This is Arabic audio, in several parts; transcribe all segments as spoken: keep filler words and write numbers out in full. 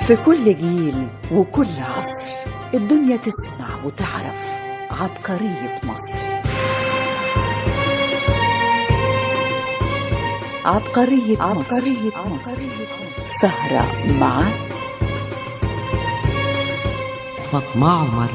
في كل جيل وكل عصر الدنيا تسمع وتعرف عبقرية مصر. عبقرية, عبقرية مصر. مصر سهرة مع فاطمة عمر.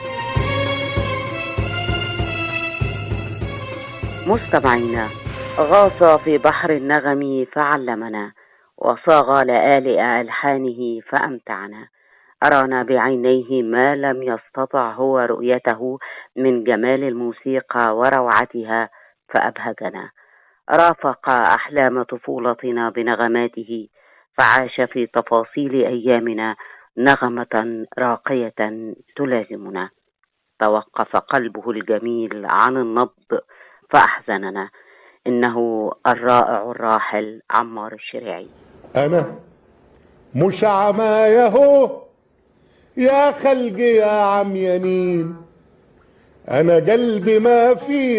مستمعينا، غاص في بحر النغم فعلمنا، وصاغ لآلئ ألحانه فأمتعنا. أرانا بعينيه ما لم يستطع هو رؤيته من جمال الموسيقى وروعتها فأبهجنا. رافق أحلام طفولتنا بنغماته، فعاش في تفاصيل أيامنا نغمة راقية تلازمنا. توقف قلبه الجميل عن النبض فأحزننا. إنه الرائع الراحل عمار الشريعي. أنا مش عمايا هو يا خلقي يا عميانين، أنا قلبي ما في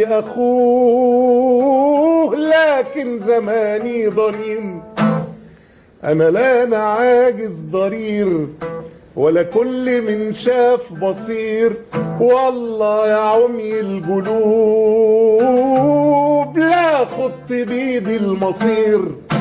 أخوه لكن زماني ضنين. أنا لا أنا عاجز ضرير ولا كل من شاف بصير، والله يا عمي القلوب لا خط بيدي المصير.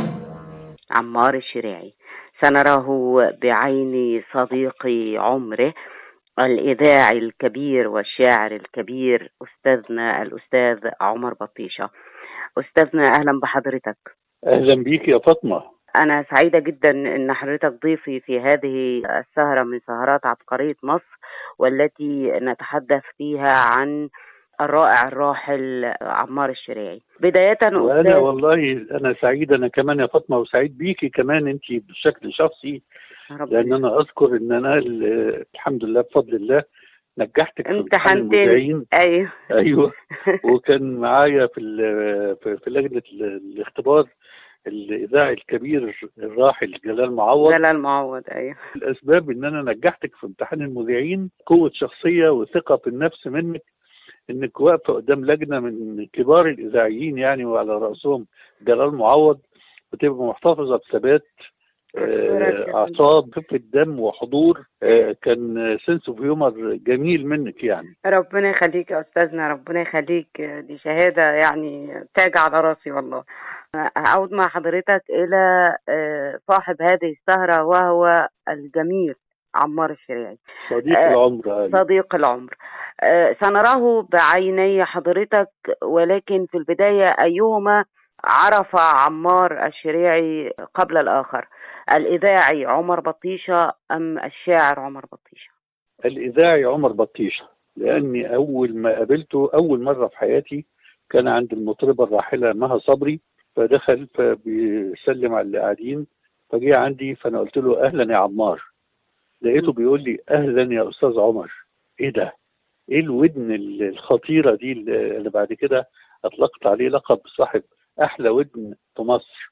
عمار الشريعي سنراه بعين صديق عمره، الإذاعي الكبير والشاعر الكبير أستاذنا الأستاذ عمر بطيشة. أستاذنا أهلا بحضرتك. أهلا بيك يا فاطمة. أنا سعيدة جدا أن حضرتك ضيفي في هذه السهرة من سهرات عبقرية مصر، والتي نتحدث فيها عن الرائع الراحل عمار الشريعي. بداية وأنا والله أنا سعيد أنا كمان يا فاطمة، وسعيد بيكي كمان أنت بشكل شخصي، لأن أنا أذكر أن أنا الحمد لله بفضل الله نجحتك في امتحان المذيعين. أيوه أيوه وكان معايا في في لجنة الاختبار الإذاعي الكبير الراحل جلال معوض. جلال معوض أيوه. الأسباب أن أنا نجحتك في امتحان المذيعين قوة شخصية وثقة في النفس منك، انك واقفه قدام لجنه من كبار الاذاعيين يعني، وعلى راسهم جلال معوض، وتبقى محتفظه بثبات اعصاب خفه دم وحضور. كان سنس اوف هيومر جميل منك يعني. ربنا يخليك يا استاذنا، ربنا يخليك، دي شهاده يعني تاج على راسي والله. اعود مع حضرتك الى صاحب هذه السهره وهو الجميل عمار الشريعي، صديق العمر. صديق العمر. سنراه بعيني حضرتك، ولكن في البداية أيهما عرف عمار الشريعي قبل الآخر، الإذاعي عمر بطيشة أم الشاعر عمر بطيشة؟ الإذاعي عمر بطيشة، لأني أول ما قابلته أول مرة في حياتي كان عند المطربة الراحلة مها صبري، فدخل فبيسلم على اللي قاعدين، فجي عندي فأنا قلت له أهلا يا عمار، لقيته بيقول لي أهلا يا أستاذ عمر. إيه ده؟ ايه الودن الخطيره دي اللي بعد كده اطلقت عليه لقب صاحب احلى ودن في مصر،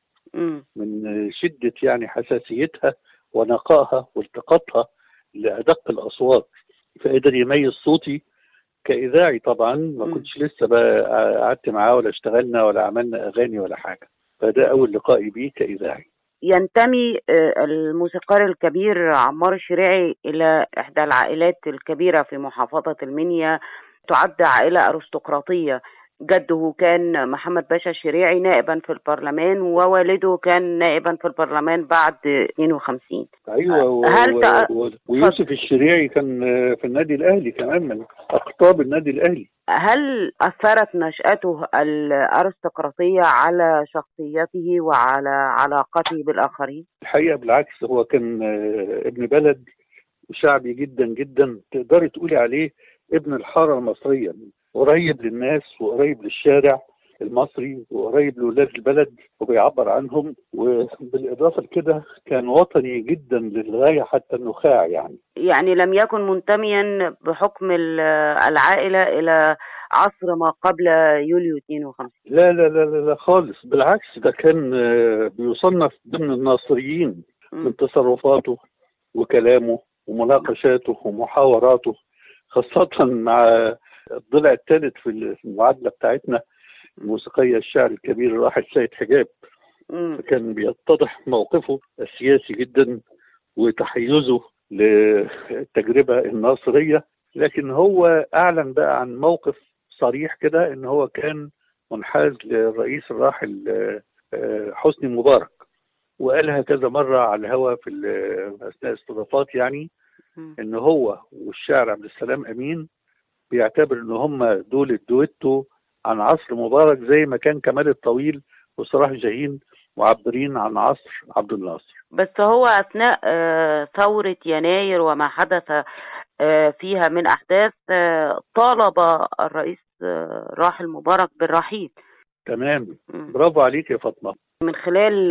من شده يعني حساسيتها ونقائها والتقاطها لادق الاصوات، فقدر يميز صوتي كاذاعي. طبعا ما كنتش لسه بقى قعدت معاه ولا اشتغلنا ولا عملنا اغاني ولا حاجه، فده اول لقائي بيه كاذاعي. ينتمي الموسيقار الكبير عمار الشريعي إلى إحدى العائلات الكبيرة في محافظة المنيا، تعد عائلة أرستقراطية. جده كان محمد باشا الشريعي نائبا في البرلمان، ووالده كان نائبا في البرلمان بعد اثنين وخمسين. أيوة. هل ت... ويوسف الشريعي كان في النادي الأهلي كمان، من أقطاب النادي الأهلي. هل أثرت نشأته الأرستقراطية على شخصيته وعلى علاقته بالآخرين؟ الحقيقة بالعكس، هو كان ابن بلد شعبي جدا جدا، تقدري تقولي عليه ابن الحارة المصرية، قريب للناس وقريب للشارع المصري وقريب لولاد البلد وبيعبر عنهم، وبالإضافة لكده كان وطني جدا للغاية حتى النخاع يعني. يعني لم يكن منتميا بحكم العائلة إلى عصر ما قبل يوليو اثنين وخمسين. لا لا لا لا خالص، بالعكس ده كان بيصنف ضمن الناصريين من تصرفاته وكلامه ومناقشاته ومحاوراته، خاصة مع الضلع الثالث في المعادلة بتاعتنا الموسيقية الشاعر الكبير الراحل سيد حجاب. فكان بيتضح موقفه السياسي جدا وتحيزه للتجربة الناصرية، لكن هو أعلن بقى عن موقف صريح كده إن هو كان منحاز للرئيس الراحل حسني مبارك، وقالها كذا مرة على الهواء في أثناء استضافات، يعني إن هو والشاعر عبد السلام أمين بيعتبر إن هم دول الدويتو عن عصر مبارك زي ما كان كمال الطويل وصلاح جاهين معبرين عن عصر عبد الناصر. بس هو أثناء ثورة يناير وما حدث فيها من أحداث طالب الرئيس راحل مبارك بالرحيل. تمام، برافو عليك يا فاطمة. من خلال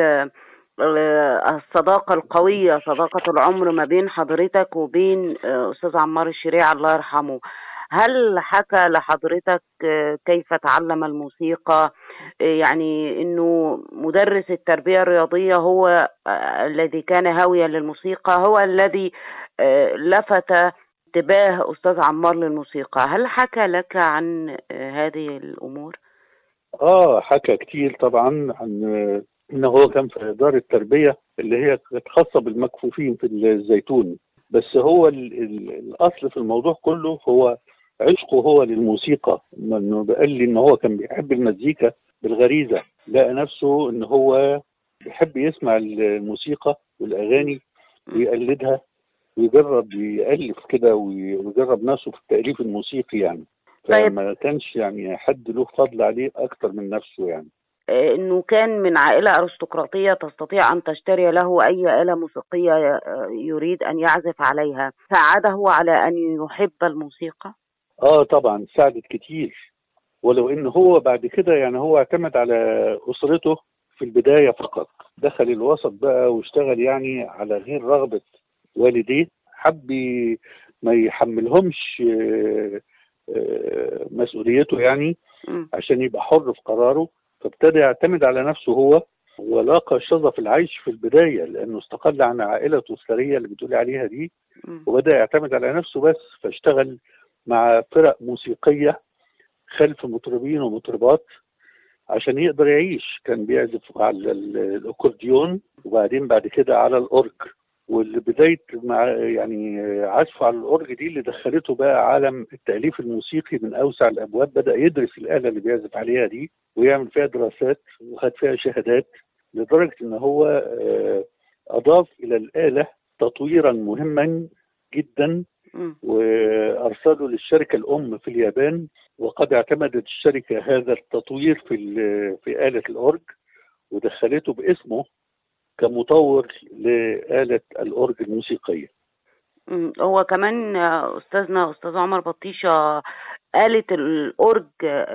الصداقة القوية، صداقة العمر ما بين حضرتك وبين أستاذ عمار الشريعي الله يرحمه، هل حكى لحضرتك كيف تعلم الموسيقى؟ يعني انه مدرس التربية الرياضية هو الذي كان هاويا للموسيقى، هو الذي لفت انتباه أستاذ عمار للموسيقى، هل حكى لك عن هذه الأمور؟ اه حكى كتير طبعا عن انه هو كان في إدارة التربية اللي هي كانت خاصة بالمكفوفين في الزيتون، بس هو ال ال الأصل في الموضوع كله هو عشقه هو للموسيقى، انه قال لي ان هو كان بيحب المزيكا بالغريزة، لقى نفسه ان هو بيحب يسمع الموسيقى والأغاني ويقلدها ويجرب يألف كده ويجرب نفسه في التأليف الموسيقي يعني. فما كانش يعني حد له فضل عليه أكتر من نفسه يعني. انه كان من عائلة ارستقراطية تستطيع ان تشتري له اي آلة موسيقية يريد ان يعزف عليها، ساعده على ان يحب الموسيقى؟ اه طبعا ساعدت كتير، ولو ان هو بعد كده يعني هو اعتمد على اسرته في البداية فقط، دخل الوسط بقى واشتغل يعني على غير رغبة والديه، حب ما يحملهمش مسؤوليته يعني عشان يبقى حر في قراره، فابتدى يعتمد على نفسه هو، ولاقى شظف العيش في البداية لأنه استقل عن عائلته الثرية اللي بتقولي عليها دي، وبدأ يعتمد على نفسه بس، فاشتغل مع فرق موسيقية خلف مطربين ومطربات عشان يقدر يعيش. كان بيعزف على الأكورديون وبعدين بعد كده على الأورج، والبداية مع يعني عزفه على الأورج دي اللي دخلته بقى عالم التأليف الموسيقي من أوسع الأبواب. بدأ يدرس الآلة اللي بيعزف عليها دي ويعمل فيها دراسات وخد فيها شهادات، لدرجة إن هو أضاف إلى الآلة تطويرا مهما جدا وأرسله للشركة الأم في اليابان، وقد اعتمدت الشركة هذا التطوير في في آلة الأورج ودخلته باسمه كمطور لآلة الأورج الموسيقية. هو كمان أستاذنا أستاذ عمر بطيشة آلة الأورج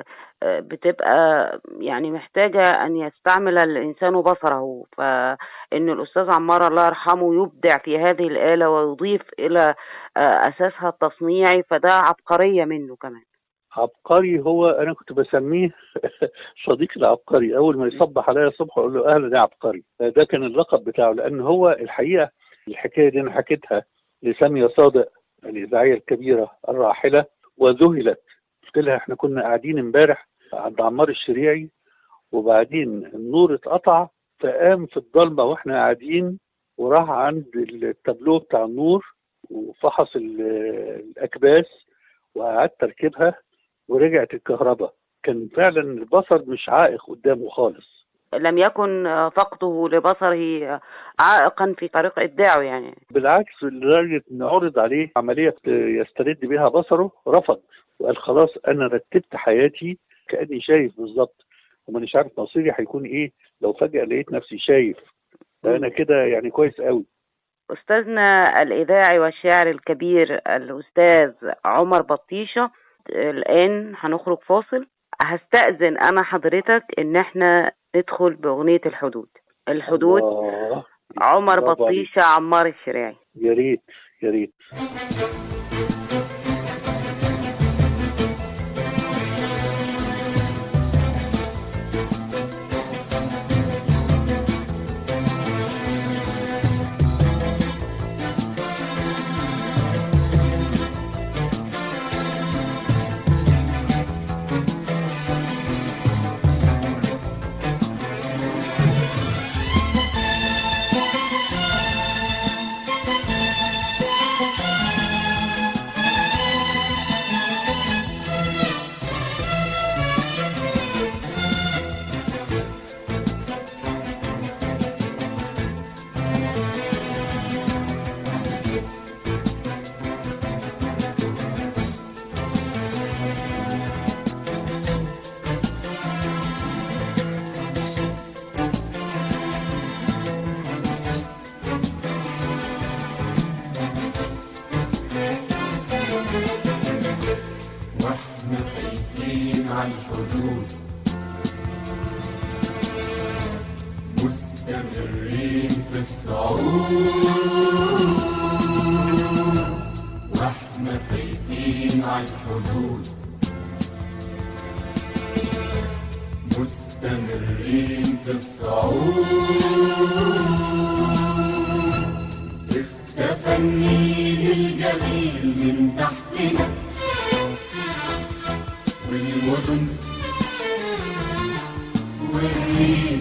بتبقى يعني محتاجة أن يستعمل الإنسان بصره، فإن الأستاذ عمار الله يرحمه يبدع في هذه الآلة ويضيف إلى أساسها التصنيعي، فده عبقرية منه كمان. عبقري هو، أنا كنت بسميه صديق العبقري، أول ما يصبح عليا الصبح أقول له أهلا يا عبقري، ده كان اللقب بتاعه. لأن هو الحقيقة الحكاية دي أنا حكيتها لسامية صادق الإذاعية الكبيرة الراحلة وذهلت، قلت لها إحنا كنا قاعدين امبارح عند عمار الشريعي وبعدين النور اتقطع، فقام في الضلمة وإحنا قاعدين وراح عند التابلو بتاع النور وفحص الأكباس وقعدت تركبها ورجعت الكهرباء. كان فعلا البصر مش عائق قدامه خالص، لم يكن فقده لبصره عائقا في طريق إبداعه يعني، بالعكس لدرجة إن عرض عليه عملية يسترد بها بصره رفض وقال خلاص أنا رتبت حياتي كأني شايف بالظبط ومانيش عارف مصيري هيكون إيه لو فجأة لقيت نفسي شايف، فأنا كده يعني كويس قوي. أستاذنا الإذاعي والشاعر الكبير الأستاذ عمر بطيشة، الآن هنخرج فاصل، هستأذن أنا حضرتك إن احنا ندخل بأغنية الحدود. الحدود الله. عمر بطيشة عمار الشريعي. يا ريت يا ريت. فايتين عالحدود، مستمرين في الصعود، واحنا فايتين عالحدود، مستمرين في الصعود. اختفى النيل الجميل من تحتنا، والمدن والريف،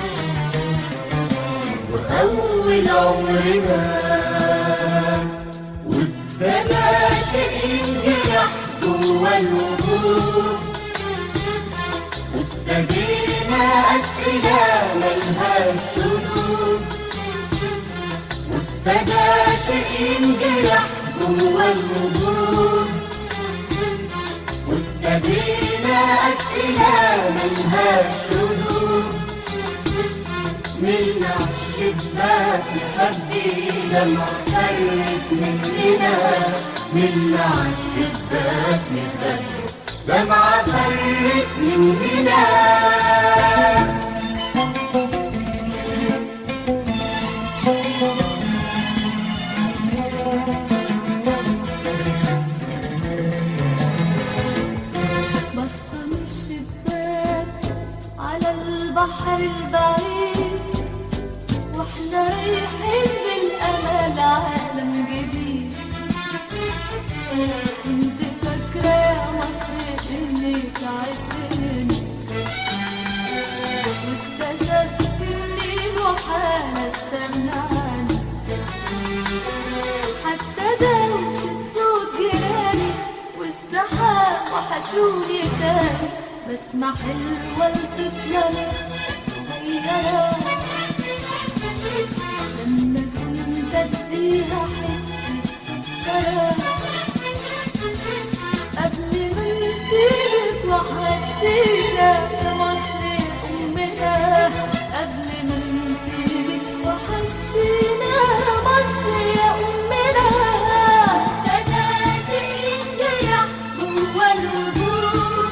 وأول عمرنا وابتدى شيء ينجرح جوا الوجود، وابتدينا أسئلة ملهاش حدود، وابتدى شيء ينجرح جوا الوجود، وابتدينا أسئلة ملهاش حدود. ملنا عالشباك نخبي لما فرت مننا، ملنا عالشباك نخبي دمعة فرت مننا. بصة من الشباك على البحر البعيد، واحنا رايحين بالأمل عالم جديد. كنت فاكرة يا مصر إني تعبت مني، واكتشفت إني محال استغنى عنك. حتى دوشة صوت جيراني والسحاب وحشوني تاني، بسمة حلوة لطفلة لسه صغيرة، لما كنت اديها حتة سكرة. قبل ما نسيبك وحشتينا يا مصر يا أمنا، قبل ما نسيبك وحشتينا يا مصر يا أمنا. ابتدى شيء ينجرح جوا الوجود،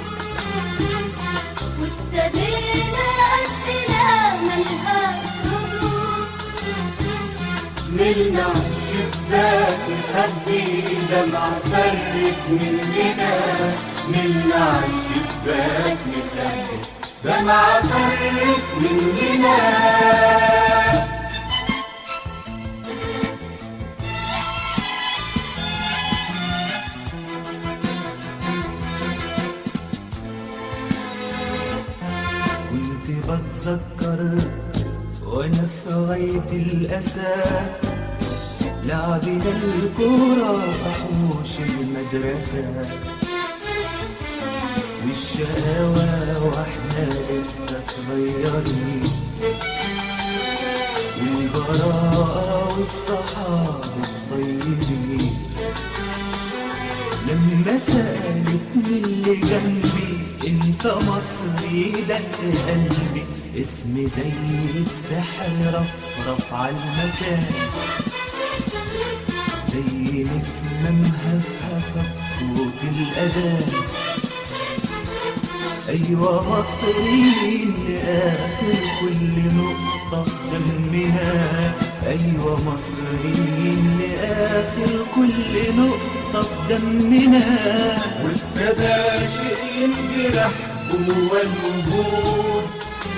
وابتدينا أسئلة ملهاش حدود. ملنا عالشباك نخبي دمعة فرت مننا، ملنا عالشباك نخبي دمعة فرت مننا. كنت بتذكر وانا في غاية الأسى، لعبنا الكورة في حوش المدرسة، والشقاوة واحنا لسه صغيرين، والبراءة والصحاب الطيبين. لما سألتني اللي جنبي انت مصري دق قلبي، اسمي زي السحر رفرف عالمكان، زي نسمة مهفهفة بصوت الأذان. أيوة مصريين لآخر كل نقطة في دمنا، أيوة مصريين لآخر كل نقطة في دمنا. وابتدى شيء ينجرح جوا الوجود،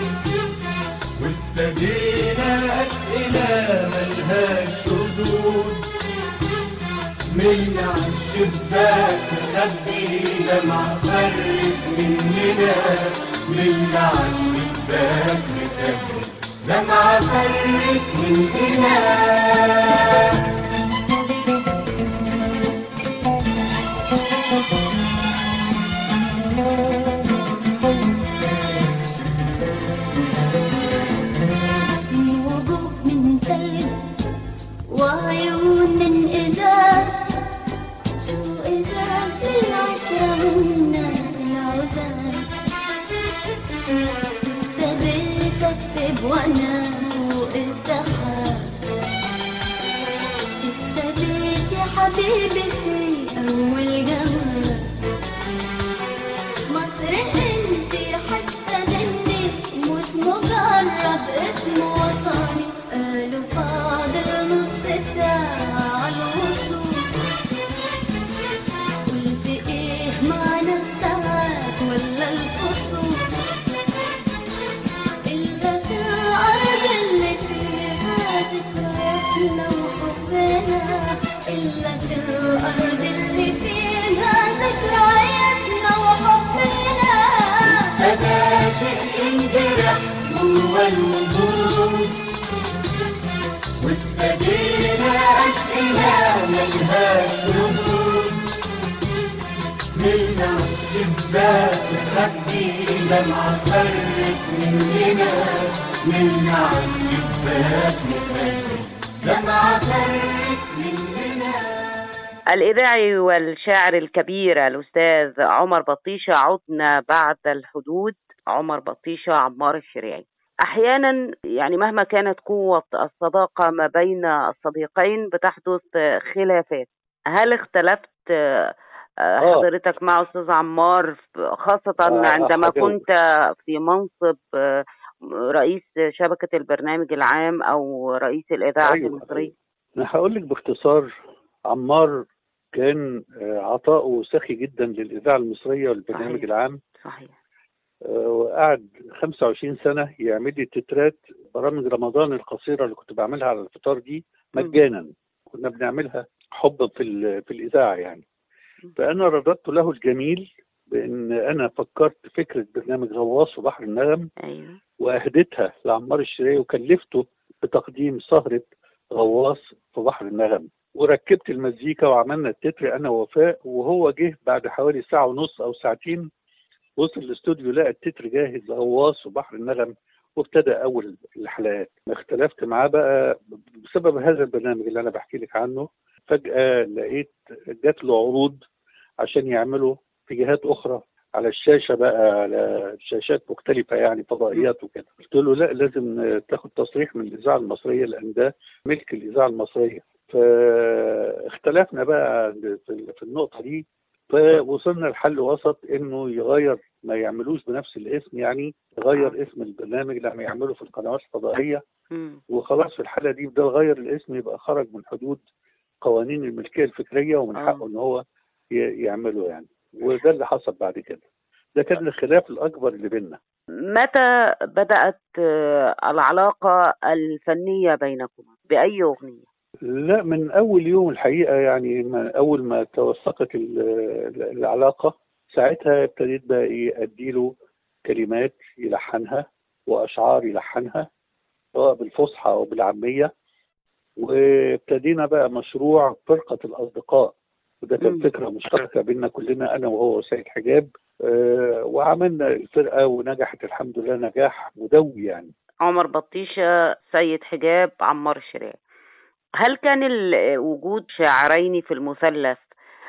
وابتدينا أسئلة ملهاش حدود. ملنا عالشباك نخبي دمعة فرت مننا، ملنا عالشباك نخبي دمعة فرت مننا. من وجوه من تلج وعيون من إزاز، شو إذا العشرة من ناس العزاز. ابتديت أكتب وأنا فوق السحاب، ابتديت يا حبيبي في أول جواب. الوجود، وابتدينا أسئلة ملهاش ردود، منا الشباك نخبي دمعة فرت مننا، منا الشباك نخبي دمعة فرت مننا. الإذاعي والشاعر الكبير الأستاذ عمر بطيشة، عدنا بعد الحدود. عمر بطيشة، عمار الشريعي. أحيانا يعني مهما كانت قوة الصداقة ما بين الصديقين بتحدث خلافات. هل اختلفت حضرتك مع أستاذ عمار خاصة عندما كنت في منصب رئيس شبكة البرنامج العام أو رئيس الإذاعة أيوة. المصرية؟ أنا هقول لك باختصار، عمار كان عطاؤه سخي جدا للإذاعة المصرية والبرنامج صحيح. العام. صحيح. وقعد خمسة وعشرين سنة يعمل لي تترات برامج رمضان القصيرة اللي كنت بعملها على الفطار دي مجانا. م. كنا بنعملها حبا في في الإذاعة يعني. م. فأنا رددت له الجميل بأن أنا فكرت فكرة برنامج غواص في بحر النغم. أيوه. وأهدتها لعمار الشريعي وكلفته بتقديم سهرة غواص في بحر النغم، وركبت المزيكا وعملنا التتر أنا ووفاء. وهو جه بعد حوالي ساعة ونص أو ساعتين، وصل الاستوديو لقى التتر جاهز، غواص وبحر النغم، وابتدى أول الحلقات. اختلفت معاه بقى بسبب هذا البرنامج اللي أنا بحكي لك عنه. فجأة لقيت جات له عروض عشان يعملوا في جهات أخرى على الشاشة بقى، على شاشات مختلفة يعني فضائيات وكده. قلت له لا، لازم تاخد تصريح من الإذاعة المصرية لأن ده ملك الإذاعة المصرية. فاختلفنا بقى في النقطة دي، فوصلنا لحل وسط انه يغير، ما يعملوش بنفس الاسم، يعني يغير اسم البرنامج لما يعمله في القنوات الفضائية. وخلاص في الحالة دي بدل غير الاسم يبقى خرج من حدود قوانين الملكية الفكرية ومن حقه ان هو يعمله يعني. وده اللي حصل بعد كده. ده كان الخلاف الأكبر اللي بيننا. متى بدأت العلاقة الفنية بينكم؟ بأي أغنية؟ لا، من أول يوم الحقيقة، يعني من أول ما توثقت العلاقة ساعتها ابتديت بقى إيه أديله كلمات يلحنها وأشعار يلحنها سواء بالفصحى أو بالعامية. وابتدينا بقى مشروع فرقة الأصدقاء، وده كان فكرة مشتركة بيننا كلنا أنا وهو وسيد حجاب. أه وعملنا الفرقة ونجحت الحمد لله نجاح مدوي يعني. عمر بطيشة، سيد حجاب، عمار الشريعي. هل كان وجود شاعرين في المثلث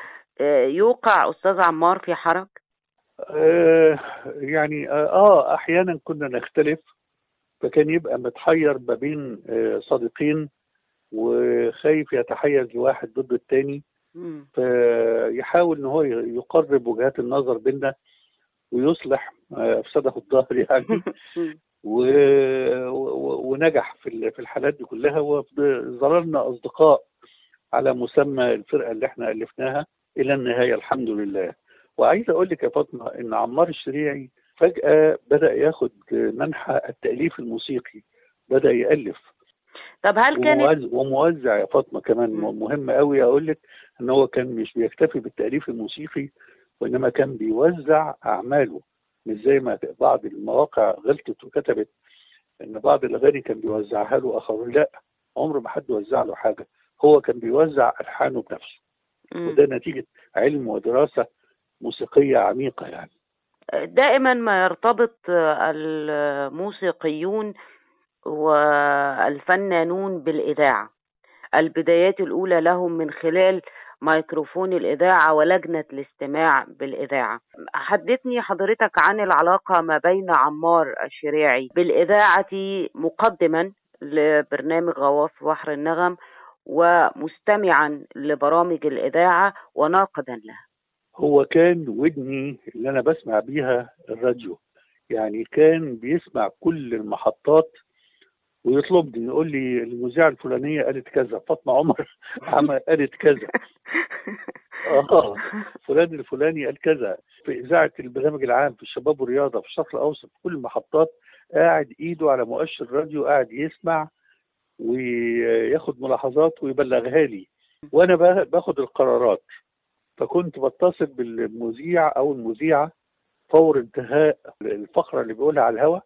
يوقع أستاذ عمار في حرج؟ أه يعني آه أحيانا كنا نختلف، فكان يبقى متحير ما بين صديقين وخايف يتحيز لواحد ضد التاني، فيحاول ان هو يقرب وجهات النظر بيننا ويصلح افساده الظهر يعني. و... و... ونجح في في الحالات دي كلها، وظللنا اصدقاء على مسمى الفرقه اللي احنا الفناها الى النهايه الحمد لله. وعايز اقول لك يا فاطمه ان عمار الشريعي فجاه بدا ياخد منحى التاليف الموسيقي، بدا يالف. طب هل كان وموزع يا فاطمه كمان مهم قوي اقول لك ان هو كان مش بيكتفي بالتاليف الموسيقي، وانما كان بيوزع اعماله، مش زي ما بعض المواقع غلطت وكتبت ان بعض الاغاني كان بيوزعها له اخرون. لا، عمر ما حد وزع له حاجه، هو كان بيوزع الحانه بنفسه. م. وده نتيجه علم ودراسه موسيقيه عميقه يعني. دائما ما يرتبط الموسيقيون والفنانون بالإذاعة. البدايات الأولى لهم من خلال ميكروفون الإذاعة ولجنة الاستماع بالإذاعة. حدثني حضرتك عن العلاقة ما بين عمار الشريعي بالإذاعة مقدما لبرنامج غواص بحر النغم ومستمعا لبرامج الإذاعة وناقدا لها. هو كان ودني اللي أنا بسمع بيها الراديو، يعني كان بيسمع كل المحطات ويطلبني يقول لي المذيعة الفلانية قالت كذا، فاطمة عمر قالت كذا، اه فلان الفلاني قال كذا. في إذاعة البرنامج العام، في الشباب والرياضة، في الشرق الأوسط، في كل المحطات قاعد إيده على مؤشر الراديو، قاعد يسمع وياخد ملاحظات ويبلغها لي، وأنا باخد القرارات. فكنت بتصل بالمذيع أو المذيعة فور انتهاء الفقرة اللي بيقولها على الهواء،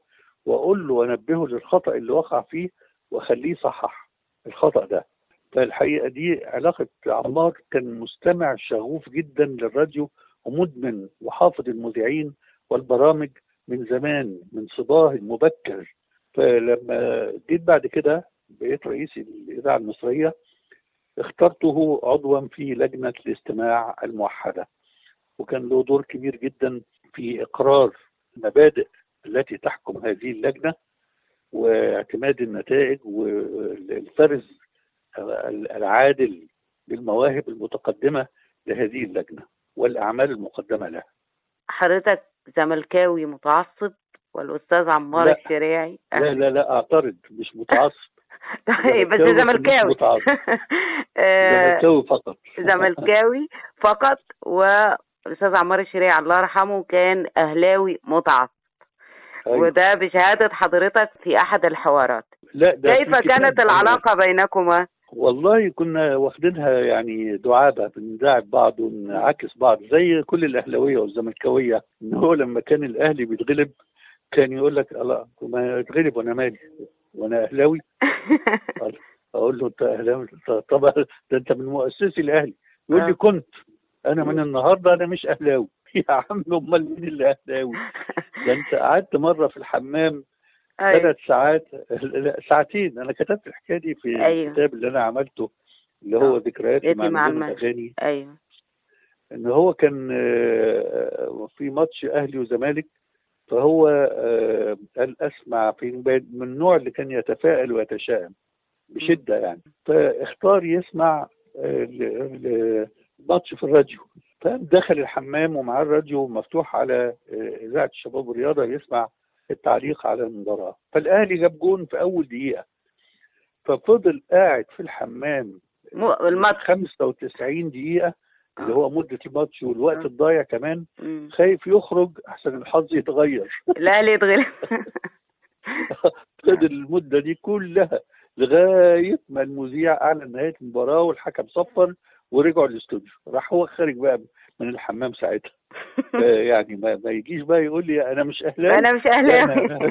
واقول له وانبهه للخطا اللي وقع فيه واخليه يصحح الخطا ده. فالحقيقه دي علاقه عمار، كان مستمع شغوف جدا للراديو ومدمن وحافظ المذيعين والبرامج من زمان، من صباه المبكر. فلما جيت بعد كده بقيت رئيس الاذاعه المصريه، اخترته عضوا في لجنه الاستماع الموحده، وكان له دور كبير جدا في اقرار المبادئ التي تحكم هذه اللجنه واعتماد النتائج والفرز العادل للمواهب المتقدمه لهذه اللجنه والاعمال المقدمه لها. حضرتك زملكاوي متعصب والاستاذ عمار لا. الشريعي؟ لا لا لا اعترض، مش متعصب. طيب بس زملكاوي. زملكاوي فقط. زملكاوي فقط. والاستاذ عمار الشريعي الله يرحمه كان اهلاوي متعصب. أيوة. وده بشهاده حضرتك في احد الحوارات. لا، ده كيف كانت العلاقه بينكما؟ والله كنا واخدينها يعني دعابه، بنداعب بعض ونعاكس بعض زي كل الاهلاويه والزملكاويه. ان هو لما كان الاهلي بيتغلب كان يقول لك الله ما اتغلب وانا مالي وانا اهلاوي. اقول له انت اهلاوي؟ طبعا ده انت من مؤسسي الاهلي. يقول لي كنت انا من النهارده انا مش اهلاوي. يا عم امال مين اللي اهلاوي؟ ده انت قعدت مره في الحمام ثلاث ساعات، ساعتين. انا كتبت الحكايه دي في أيوة. الكتاب اللي انا عملته اللي هو ذكرياتي مع نجوم الاغاني. ايوه. ان هو كان في ماتش اهلي وزمالك، فهو قال اسمع في من النوع اللي كان يتفائل ويتشائم بشده يعني، فاختار يسمع الماتش في الراديو. فدخل الحمام ومعاه الراديو مفتوح على اذاعه الشباب والرياضه يسمع التعليق على المباراه. فالاهلي جاب جون في اول دقيقه، ففضل قاعد في الحمام الماتش خمسة وتسعين دقيقه اللي هو مده الماتش والوقت الضايع كمان، خايف يخرج احسن الحظ يتغير. الاهلي يتغلب. فضل المده دي كلها لغايه ما المذيع اعلن نهايه المباراه والحكم صفر ورجعوا الاستوديو. راح هو خارج بقى من الحمام ساعتها. يعني ما, ما يجيش بقى يقول لي انا مش اهلاوي. انا مش اهلاوي.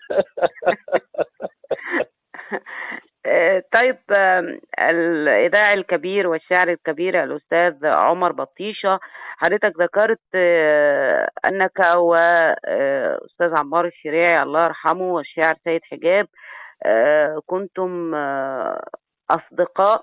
طيب الاذاعي الكبير والشاعر الكبير الاستاذ عمر بطيشه، حضرتك ذكرت انك واستاذ عمار الشريعي الله يرحمه والشاعر سيد حجاب كنتم اصدقاء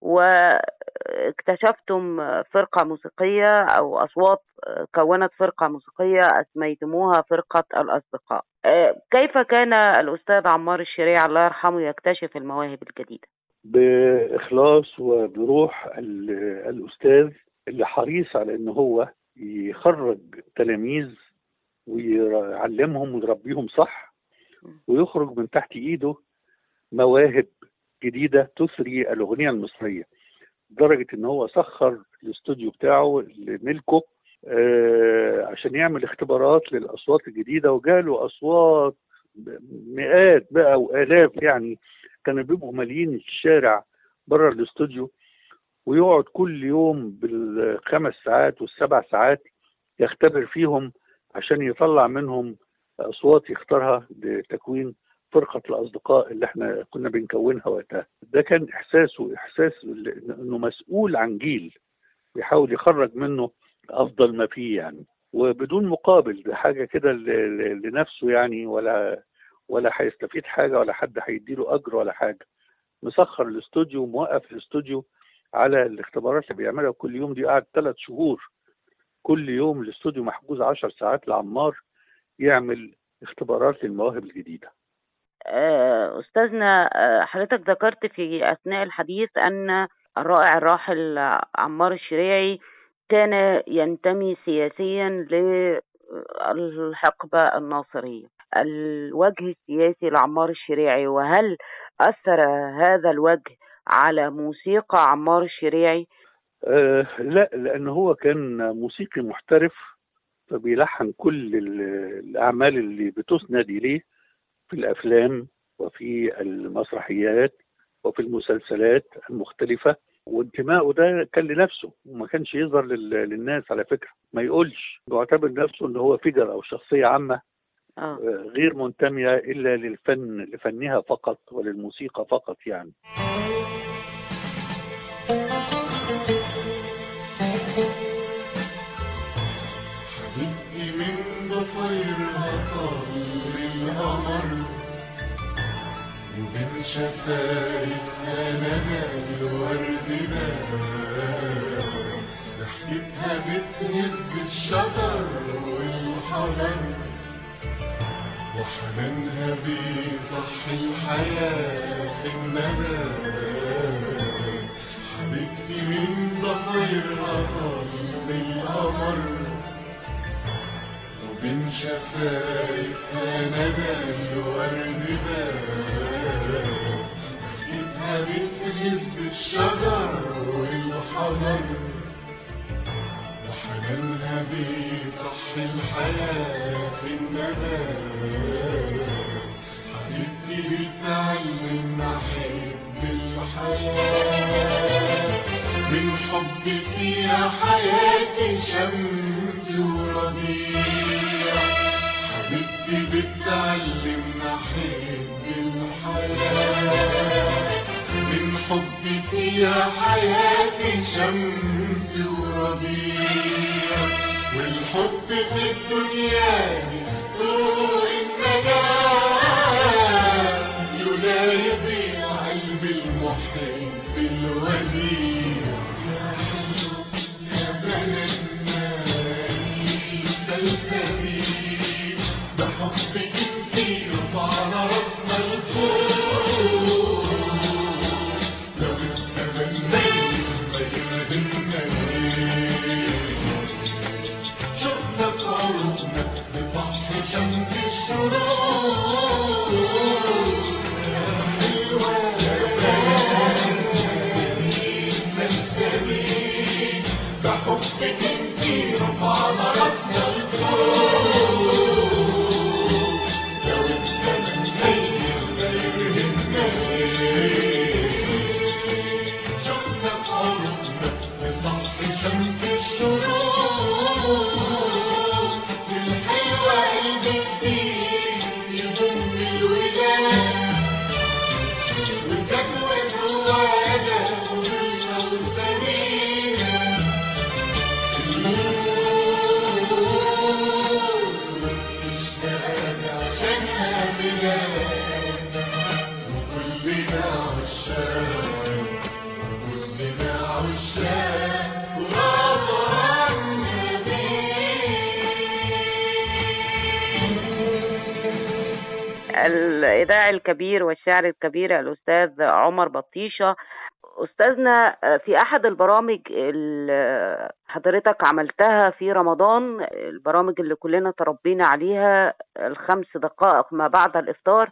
واكتشفتم فرقة موسيقية أو أصوات كونت فرقة موسيقية أسميتموها فرقة الأصدقاء. كيف كان الأستاذ عمار الشريعي الله يرحمه يكتشف المواهب الجديدة؟ بإخلاص وبروح الأستاذ اللي حريص على أنه هو يخرج تلاميذ ويعلمهم ويربيهم صح، ويخرج من تحت إيده مواهب جديدة تثري الأغنية المصرية، لدرجة إن هو سخر الاستوديو بتاعه لملكه آه عشان يعمل اختبارات للأصوات الجديدة، وجاله أصوات مئات بقى وآلاف، يعني كانوا بيبقوا مالين الشارع بره الاستوديو، ويقعد كل يوم بالخمس ساعات والسبع ساعات يختبر فيهم عشان يطلع منهم أصوات يختارها لتكوين فرقة الأصدقاء اللي احنا كنا بنكونها وقتها. ده كان إحساسه إحساس إنه مسؤول عن جيل بيحاول يخرج منه أفضل ما فيه يعني، وبدون مقابل. ده حاجة كده لنفسه يعني، ولا ولا هيستفيد حاجة ولا حد هيديله أجر ولا حاجة. مسخر الاستوديو وموقف الاستوديو على الاختبارات اللي بيعملها كل يوم. دي قعد ثلاث شهور كل يوم الاستوديو محجوز عشر ساعات لعمار يعمل اختبارات للمواهب الجديدة. أستاذنا حضرتك ذكرت في أثناء الحديث أن الرائع الراحل عمار الشريعي كان ينتمي سياسيا للحقبة الناصرية. الوجه السياسي لعمار الشريعي، وهل أثر هذا الوجه على موسيقى عمار الشريعي؟ أه لا، لأنه هو كان موسيقي محترف، فبيلحن كل الأعمال اللي بتسند إليه في الأفلام وفي المسرحيات وفي المسلسلات المختلفة، وانتمائه ده كان لنفسه وما كانش يظهر للناس على فكرة. ما يقولش، بيعتبر نفسه ان هو فيجر او شخصية عامة آه. غير منتمية إلا للفن لفنها فقط وللموسيقى فقط يعني. حبيبتي من ضفيرها طل القمر وبين شفايفها ندى الورد بان، ضحكتها بتهز الشجر والحجر وحنانها بيصحي الحياة في النبات. حبيبتي من ضفيرها طل القمر وبين شفايفها ندى الورد بان، ضحكتها بتهز الشجر والحجر وحنانها بيصحي الحياة في النبات. حبيبتي بتعلمنا أحب الحياة، من حب فيها حياتي شمس وربيع. حبيبتي بتعلمنا أحب الحياة، من حب فيها حياتي شمس وربيع. والحب في الدنيا دي طوق النجاة، لولا يضيع قلب المحب الوديع. يا حلو يا بلدنا سلسبيل، بحبك انتي رفعنا راسنا لفوق. لو الزمن ميل ما يرهمنا شوقنا في عروقنا لصحي شمس الشروق. يا حلوة يا بلدنا سلسبيل، بحبك انتي رفعنا راسنا لفوق. لو الزمن ميل ما يرهمنا شوقنا في عروقنا لصحي شمس الشروق. الحلوة قلبك بيه يضم الوداد، وزاد وزوادة وضيفة وسميرة. النور وسط اشتاق عشانها بلاد، وكلنا عشاق وكلنا عشاق تراب النبي. الإذاعي الكبير والشاعر الكبير الأستاذ عمر بطيشة. أستاذنا، في أحد البرامج اللي حضرتك عملتها في رمضان، البرامج اللي كلنا تربينا عليها، الخمس دقائق ما بعد الإفطار،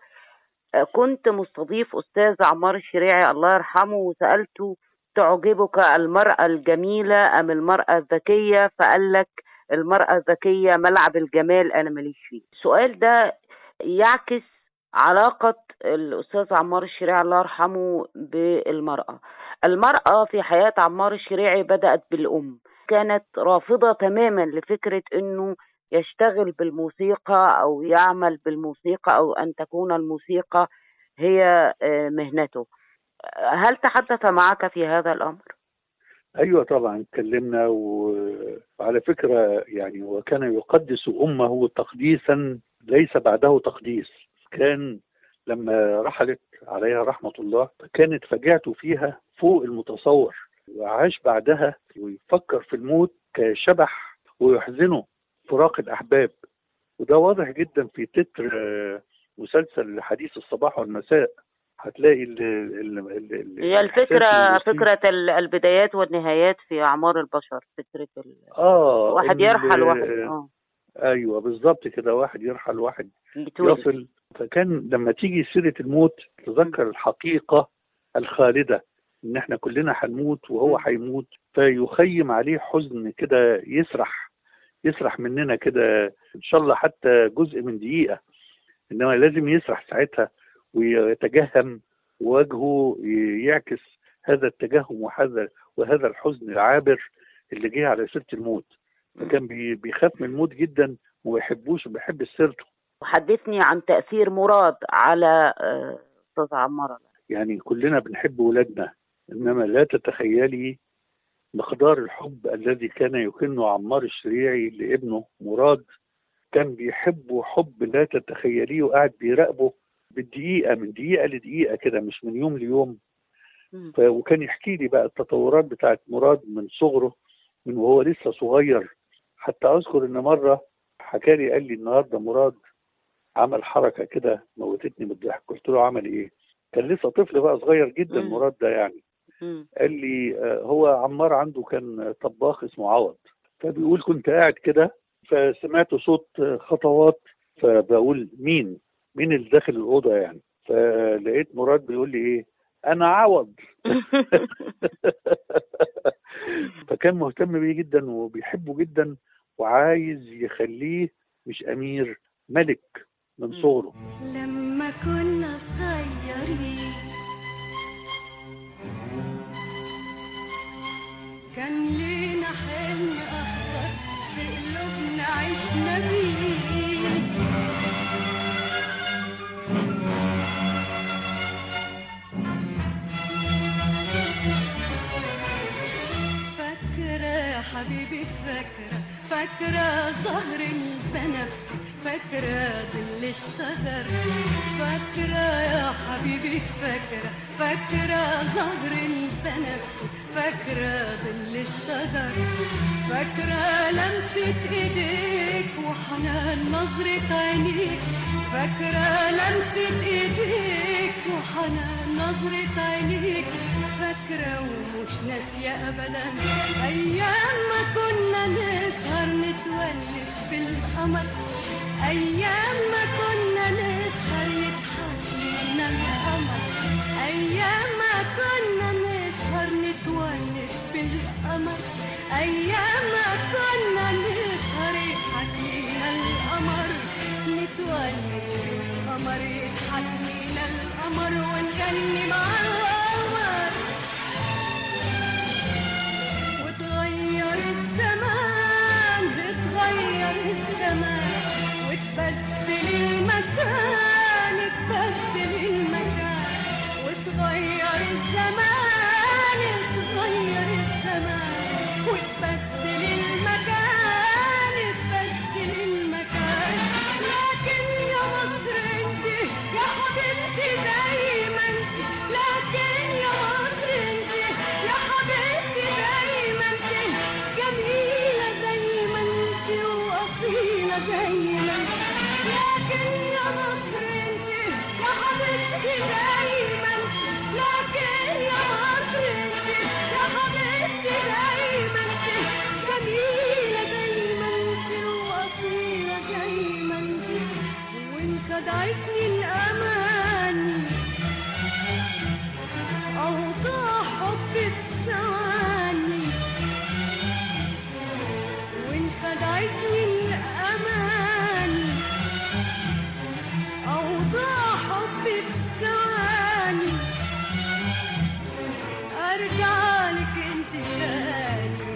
كنت مستضيف أستاذ عمار الشريعي الله يرحمه، وسألته: تعجبك المرأة الجميلة أم المرأة الذكية؟ فقال لك: المرأة الذكية ملعب الجمال أنا ماليش فيه. السؤال ده يعكس علاقة الأستاذ عمار الشريعي الله يرحمه بالمرأة. المرأة في حياة عمار الشريعي بدأت بالأم، كانت رافضة تماما لفكرة أنه يشتغل بالموسيقى أو يعمل بالموسيقى أو أن تكون الموسيقى هي مهنته. هل تحدث معك في هذا الأمر؟ أيوة طبعا اتكلمنا، وعلى فكرة يعني وكان يقدس أمه تقديسا ليس بعده تقديس. كان لما رحلت عليها رحمة الله كانت فجعته فيها فوق المتصور، وعاش بعدها ويفكر في الموت كشبح ويحزنه فراق الأحباب. وده واضح جدا في تتر مسلسل حديث الصباح والمساء. هتلاقي ال ال ال هي الفكرة فكرة البدايات والنهايات في أعمار البشر، فكرة ال... آه واحد يرحل واحد آه أيوة بالظبط كده، واحد يرحل واحد يصل. فكان لما تيجي سيرة الموت تذكر الحقيقة الخالدة، إن إحنا كلنا هنموت وهو هيموت، فيخيم عليه حزن كده يسرح يسرح مننا كده، إن شاء الله حتى جزء من دقيقة، إنما لازم يسرح ساعتها ويتجهم، ووجهه يعكس هذا التجهم وهذا وهذا الحزن العابر اللي جه على سيرة الموت. فكان بيخاف من الموت جدا وما يحبوش وبيحب سيرته. وحدثني عن تأثير مراد على أستاذ عمار. يعني كلنا بنحب ولادنا، إنما لا تتخيلي مقدار الحب الذي كان يكنه عمار الشريعي لابنه مراد. كان بيحبه حب لا تتخيليه، وقاعد بيراقبه بالدقيقة، من دقيقة لدقيقة كده، مش من يوم ليوم. ف... وكان يحكي لي بقى التطورات بتاعت مراد من صغره، من وهو لسه صغير. حتى أذكر إن مرة حكى لي، قال لي النهارده مراد عمل حركة كده موتتني من الضحك. قلت له عمل إيه؟ كان لسه طفل بقى صغير جدا مم. مراد ده يعني. مم. قال لي آه، هو عمار عنده كان طباخ اسمه عوض، فبيقول كنت قاعد كده فسمعت صوت خطوات، فبقول مين؟ مين اللي داخل الأوضة يعني؟ فلقيت مراد بيقول لي إيه؟ أنا عوض. فكان مهتم بيه جدا وبيحبه جدا، وعايز يخليه مش أمير، ملك من صغره. لما كنا صغيرين كان لينا حلم أخضر في قلوبنا عشنا بيه. فاكرة حبيبي، فاكرة فاكرة زهر البنفسي، فاكرة ظل الشجر، فاكرة يا حبيبي، فاكرة فاكرة زهر البنفسي، فاكرة ظل الشجر، فاكرة لمسة ايديك وحنان نظرة عينيك، فاكرة لمسة ايديك وحنان نظرة عينيك، فاكرة ومش ناسية أبدا أيام ما كنا نسهر نتونس بالقمر، أيام ما كنا نسهر يضحك لنا القمر، أيام ما كنا نسهر نتونس بالقمر، أيام ما كنا نسهر يضحك لنا القمر، نتونس بالقمر يضحك لنا القمر ونغني مع القمر. وتغير الزمان، اتغير الزمان، وتبدل المكان، تبدل المكان، وتغير الزمان، اتغير الزمان، وتبدل المكان، تبدل المكان. لكن يا مصر انت يا حبيبتي زي ما انت، لكن يا مصر انت يا حبيبتي زي ما انت، جميلة زي ما انت وأصيلة زي ما انت، لكن يا مصر انت يا حبيبتي زي ما انت، لكن يا مصر انت يا حبيبتي زي ما انت، جميلة زي ما انت وأصيلة زي ما انت. وإن خدعتني الأماني أوضاع حبي بثواني، وإن خدعتني الأماني أوضاع حبي بثواني، أرجع لك أنت تاني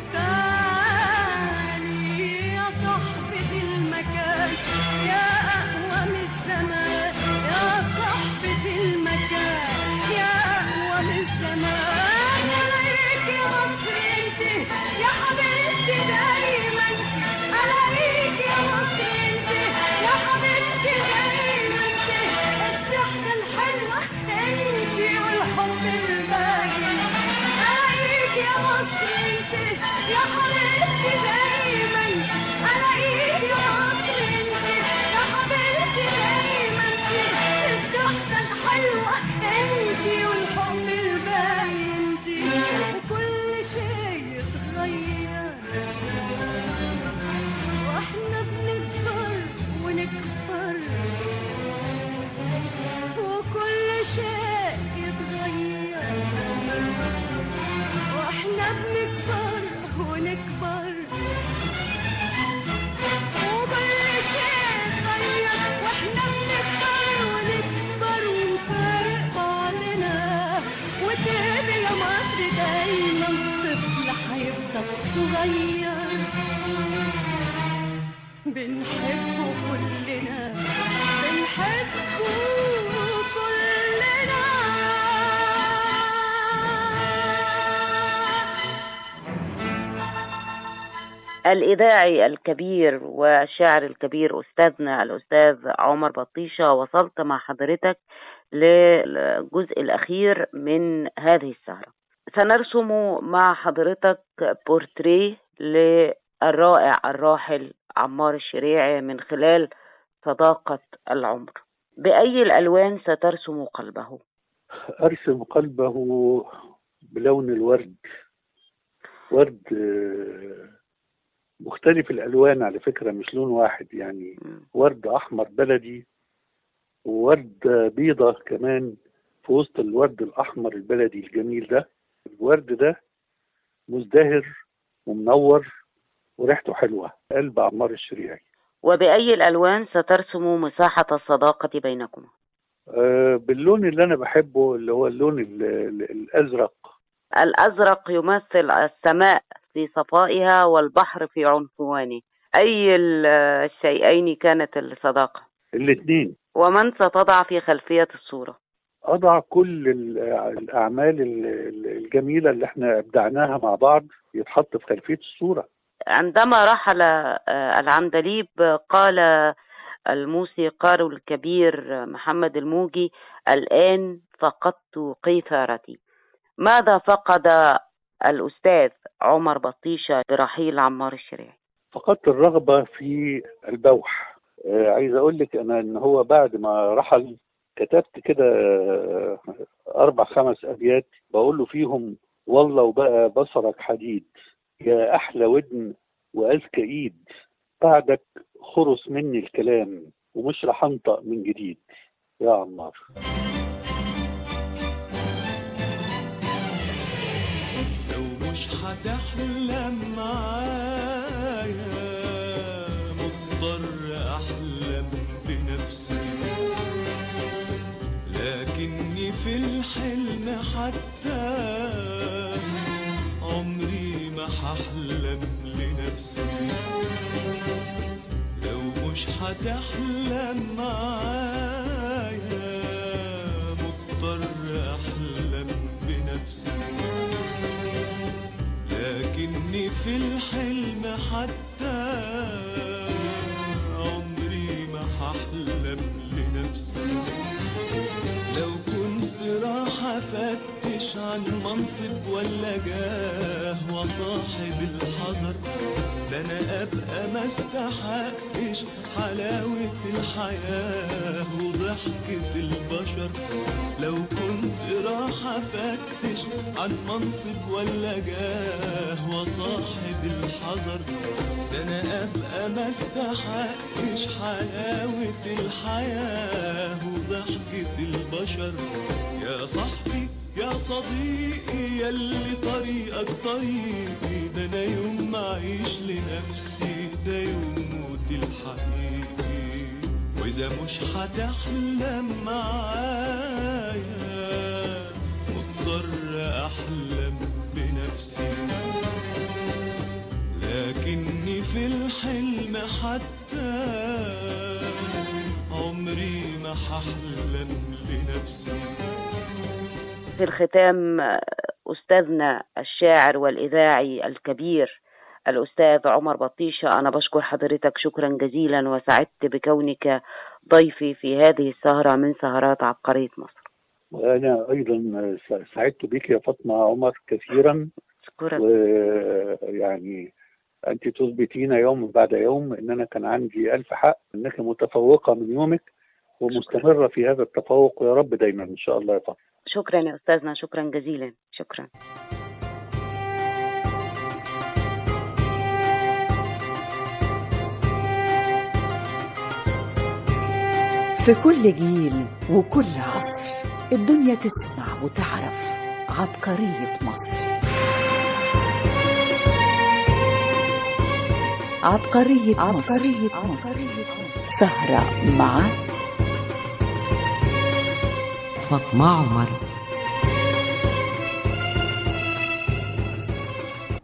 تاني يا صاحبة المكان، يا أقوى من الزمان، يا صاحبة المكان، يا أقوى من الزمان. ألاقيك يا مصر أنت يا حبيبتي دايما أنت، ألاقيك يا مصر أنت يا حبيبتي دايما أنت، الضحكة الحلوة أنت والحب الباين. ألاقيك يا مصر أنت يا حبيبتي دايما أنت، ألاقيك يا مصر أنت يا حبيبتي دايما أنت، الضحكة الحلوة أنت والحب الباين أنت. وكل شيء يتغير واحنا بنكبر ونكبر، وكل شيء يتغير واحنا بنكبر ونكبر، وكل شيء يتغير واحنا بنكبر ونكبر ونفارق بعضنا، وتقبل يا مصر دايما طفل حيفضل صغير، بنحبه كلنا ونحبه كلنا. الإذاعي الكبير والشاعر الكبير أستاذنا الأستاذ عمر بطيشة، وصلت مع حضرتك للجزء الأخير من هذه السهرة. سنرسم مع حضرتك بورتريه للرائع الراحل عمار الشريعي من خلال صداقة العمر. بأي الألوان سترسم قلبه؟ أرسم قلبه بلون الورد، ورد مختلف الألوان على فكرة، مش لون واحد يعني. ورد أحمر بلدي وورد بيضة كمان في وسط الورد الأحمر البلدي الجميل ده. الورد ده مزدهر ومنور وريحته حلوة، قلب عمار الشريعي. وبأي الألوان سترسم مساحة الصداقة بينكما؟ أه باللون اللي أنا بحبه، اللي هو اللون ال ال الأزرق. الأزرق يمثل السماء في صفائها والبحر في عنفوانه. أي الشيئين كانت الصداقة؟ الاثنين. ومن ستضع في خلفية الصورة؟ أضع كل الأعمال الجميلة اللي احنا أبدعناها مع بعض يتحط في خلفية الصورة. عندما رحل العندليب قال الموسيقار الكبير محمد الموجي: الآن فقدت قيثارتي. ماذا فقد الأستاذ عمر بطيشة برحيل عمار الشريعي؟ فقدت الرغبة في البوح. آه عايز أقول لك أنا إن هو بعد ما رحل كتبت كده أربع خمس أبيات بقول له فيهم: والله وبقى بصرك حديد، يا أحلى ودن وأذكى إيد، بعدك خرس مني الكلام ومش رح أنطق من جديد يا عمار. مش هتحلم معايا، مضطر أحلم بنفسي، لكني في الحلم حتى عمري ما هحلم لنفسي. لو مش هتحلم معايا مضطر أحلم بنفسي، لكني في الحلم حتى عمري ما هحلم لنفسي. لو كنت راح افتش عن منصب ولا جاه وصاحب الحذر، ده انا ابقى ما استحقش حلاوة الحياة وضحكة البشر. لو كنت راح افتش عن منصب ولا جاه وصاحب الحذر، ده انا ابقى ما استحقش حلاوة الحياة وضحكة البشر. يا صاحبي يا صديقي ياللي طريقك طريقي، ده انا يوم ما اعيش لنفسي ده يوم موتي الحقيقي. واذا مش هتحلم معايا مضطر احلم بنفسي، لكني في الحلم حتى عمري ما هحلم لنفسي. في الختام أستاذنا الشاعر والإذاعي الكبير الأستاذ عمر بطيشة، أنا بشكر حضرتك شكرا جزيلا وسعدت بكونك ضيفي في هذه السهرة من سهرات عبقرية مصر. وأنا أيضا سعدت بك يا فاطمة عمر كثيرا. شكرا. ويعني أنت تثبتين يوم بعد يوم أن أنا كان عندي ألف حق، أنك متفوقة من يومك ومستمرة في هذا التفوق، ويا رب دايما إن شاء الله يا فاطمة. شكرا يا أستاذنا، شكرا جزيلا. شكرا. في كل جيل وكل عصر الدنيا تسمع وتعرف عبقرية مصر. عبقرية, عبقرية مصر. مصر سهرة مع فاطمة عمر.